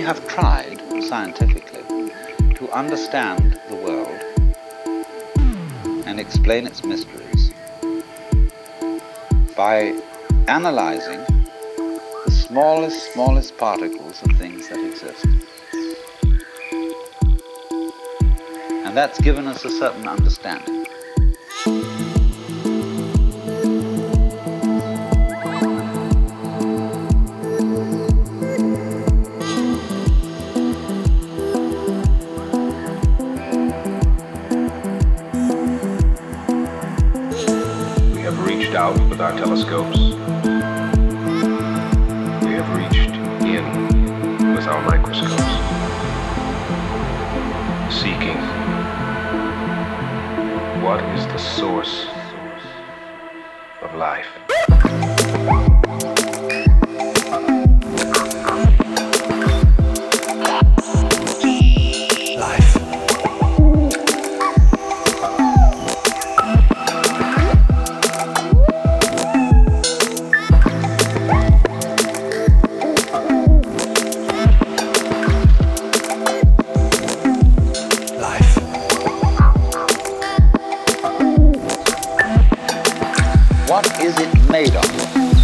have tried scientifically to understand the world and explain its mysteries by analyzing the smallest particles of things that exist. And that's given us a certain understanding. Out with our telescopes. We have reached in with our microscopes, seeking what is the source of life. What is it made of?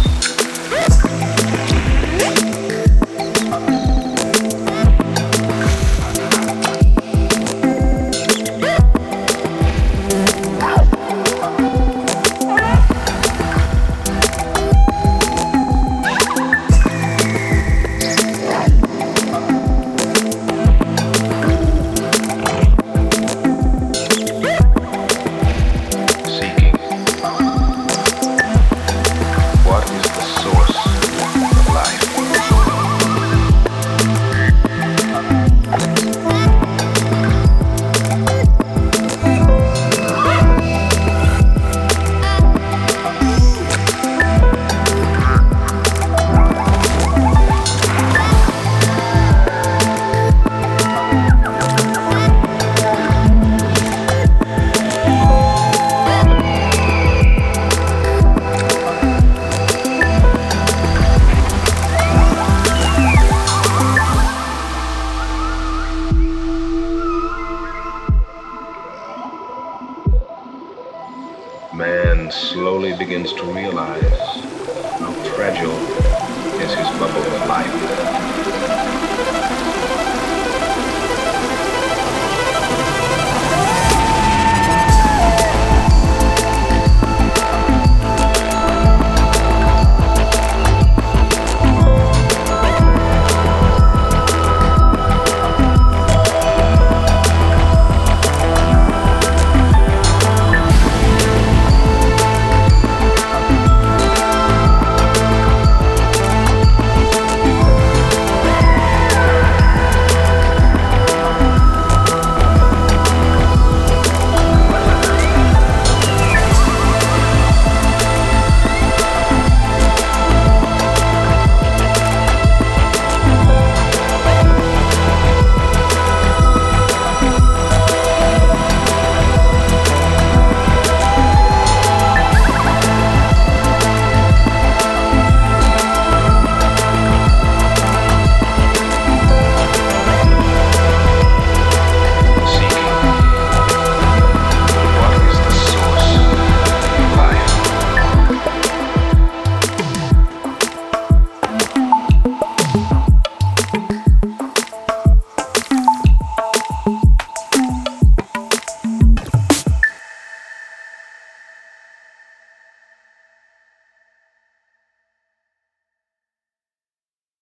Man slowly begins to realize how fragile is his bubble of life.